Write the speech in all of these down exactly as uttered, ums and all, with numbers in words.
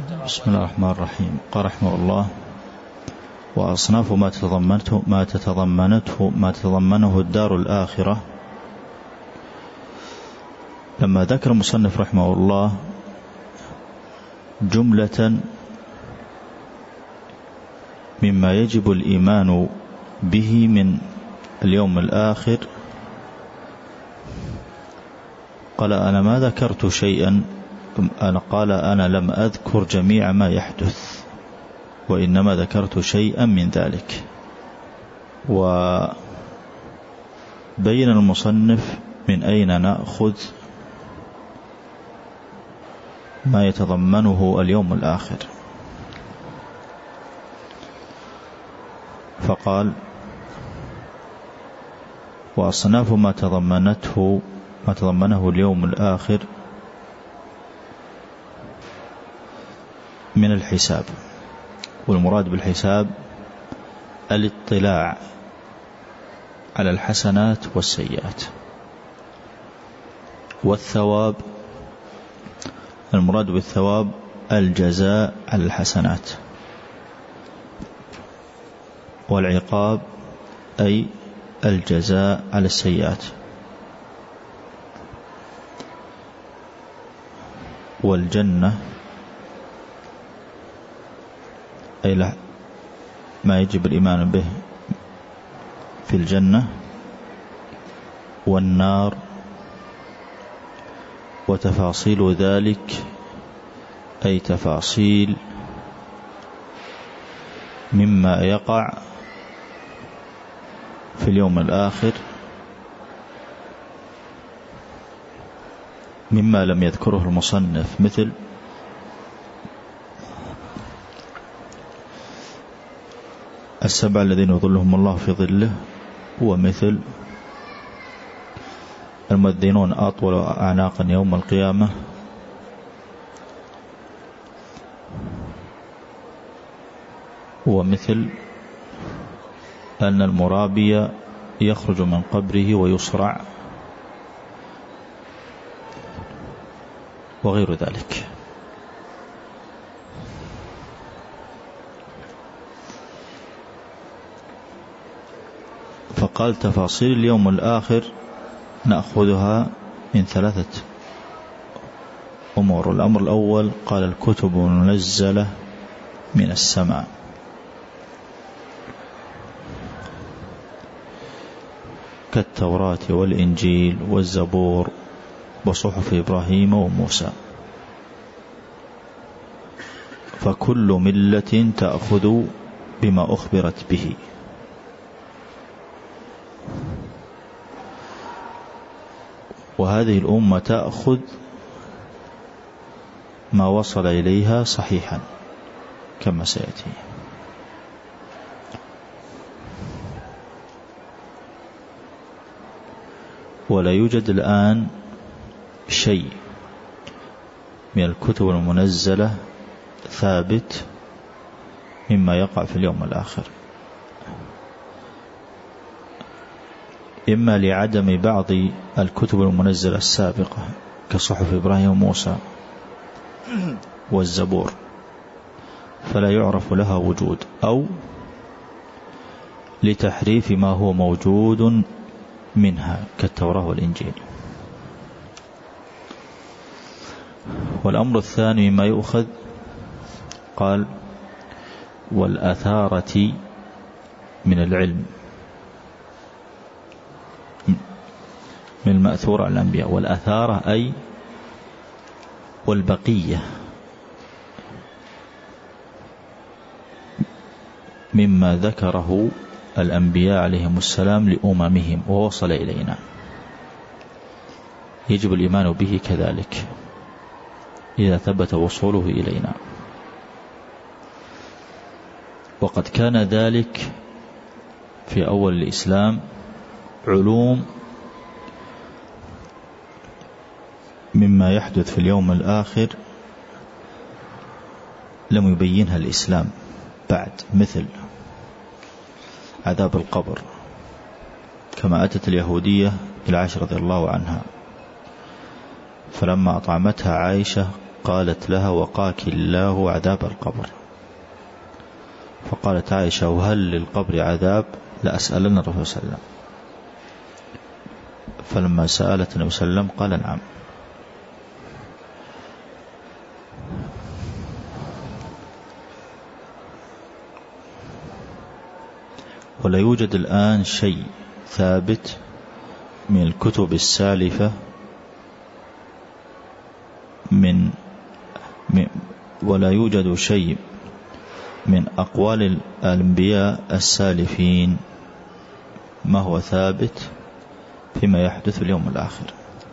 بسم الله الرحمن الرحيم. قال رحمه الله: وأصناف ما تتضمنته ما تتضمنته ما تتضمنه الدار الآخرة. لما ذكر المصنف رحمه الله جملة مما يجب الإيمان به من اليوم الآخر، قال: أنا ما ذكرت شيئا أنا قال أنا لم أذكر جميع ما يحدث، وإنما ذكرت شيئا من ذلك. وبين المصنف من أين نأخذ ما يتضمنه اليوم الآخر، فقال: وأصناف ما تضمنته ما تضمنه اليوم الآخر من الحساب. والمراد بالحساب الاطلاع على الحسنات والسيئات. والثواب، المراد بالثواب الجزاء على الحسنات. والعقاب أي الجزاء على السيئات. والجنة أي لا ما يجب الإيمان به في الجنة. والنار وتفاصيل ذلك أي تفاصيل مما يقع في اليوم الآخر مما لم يذكره المصنف، مثل السبع الذين يظلهم الله في ظله، ومثل المؤذنون أطول أعناقا يوم القيامة، ومثل أن المرابي يخرج من قبره ويصرع، وغير ذلك. فقال: تفاصيل اليوم الآخر نأخذها من ثلاثة أمور. الأمر الأول قال: الكتب المنزلة من السماء، كالتوراة والإنجيل والزبور وصحف إبراهيم وموسى. فكل ملة تأخذ بما أخبرت به، وهذه الأمة تأخذ ما وصل إليها صحيحا كما سيأتي. ولا يوجد الآن شيء من الكتب المنزلة ثابت مما يقع في اليوم الآخر، إما لعدم بعض الكتب المنزلة السابقة كصحف إبراهيم وموسى والزبور فلا يعرف لها وجود، أو لتحريف ما هو موجود منها كالتوراة والإنجيل. والأمر الثاني ما يؤخذ، قال: والأثارة من العلم، من المأثور على الأنبياء. والأثارة أي والبقية مما ذكره الأنبياء عليهم السلام لأممهم ووصل إلينا، يجب الإيمان به كذلك إذا ثبت وصوله إلينا. وقد كان ذلك في أول الإسلام علوم مما يحدث في اليوم الآخر لم يبينها الإسلام بعد، مثل عذاب القبر، كما أتت اليهودية إلى عائشة رضي الله عنها، فلما أطعمتها عائشة قالت لها وقاك الله عذاب القبر. فقالت عائشة وهل للقبر عذاب؟ لأسألن الرسول صلى الله عليه وسلم. فلما سألت النبي صلى الله عليه وسلم قال نعم. ولا يوجد الآن شيء ثابت من الكتب السالفة من, من ولا يوجد شيء من أقوال الأنبياء السالفين ما هو ثابت فيما يحدث اليوم الآخر.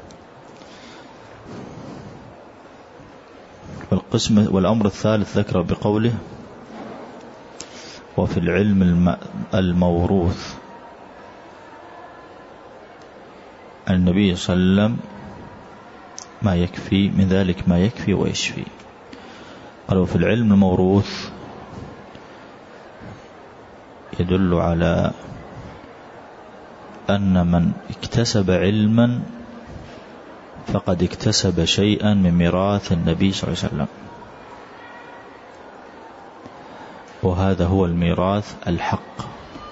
والقسم والأمر الثالث ذكر بقوله وفي العلم الموروث. النبي صلى الله عليه وسلم ما يكفي من ذلك ما يكفي ويشفي. قالوا في العلم الموروث يدل على أن من اكتسب علما فقد اكتسب شيئا من ميراث النبي صلى الله عليه وسلم، وهذا هو الميراث الحق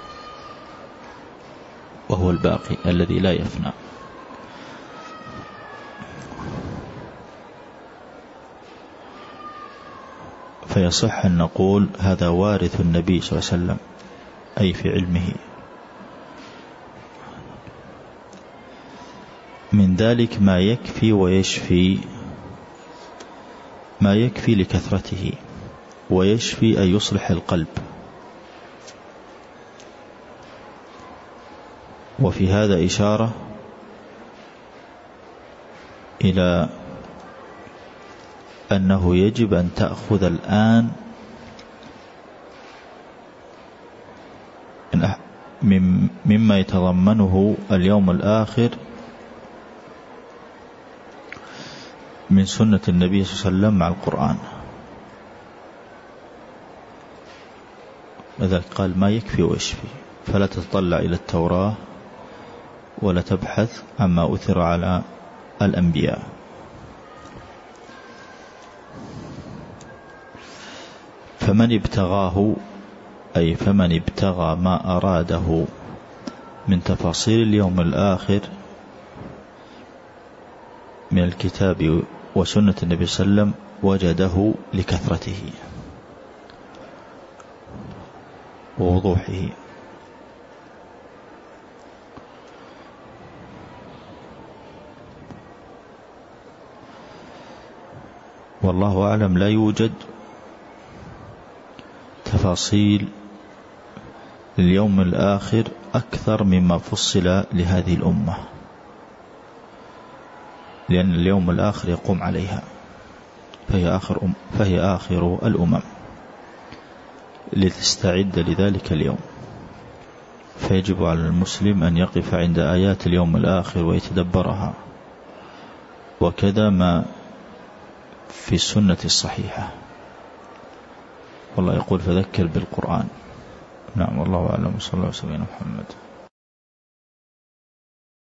وهو الباقي الذي لا يفنى. فيصح أن نقول هذا وارث النبي صلى الله عليه وسلم أي في علمه. من ذلك ما يكفي ويشفي، ما يكفي لكثرته ويشفي أي يصلح القلب. وفي هذا إشارة إلى أنه يجب أن تأخذ الآن مما يتضمنه اليوم الآخر من سنة النبي صلى الله عليه وسلم مع القرآن. لذلك قال ما يكفي ويشفي، فلا تتطلع إلى التوراة ولا تبحث عما أثر على الأنبياء. فمن ابتغاه أي فمن ابتغى ما أراده من تفاصيل اليوم الآخر من الكتاب وسنة النبي صلى الله عليه وسلم وجده لكثرته ووضوحه. والله أعلم لا يوجد تفاصيل اليوم الآخر أكثر مما فصل لهذه الأمة، لأن اليوم الآخر يقوم عليها، فهي آخر, أم فهي آخر الأمم لتستعد لذلك اليوم. فيجب على المسلم أن يقف عند آيات اليوم الآخر ويتدبرها، وكذا ما في السنة الصحيحة. والله يقول فذكر بالقرآن. نعم والله أعلم. صلى الله عليه وسلم محمد.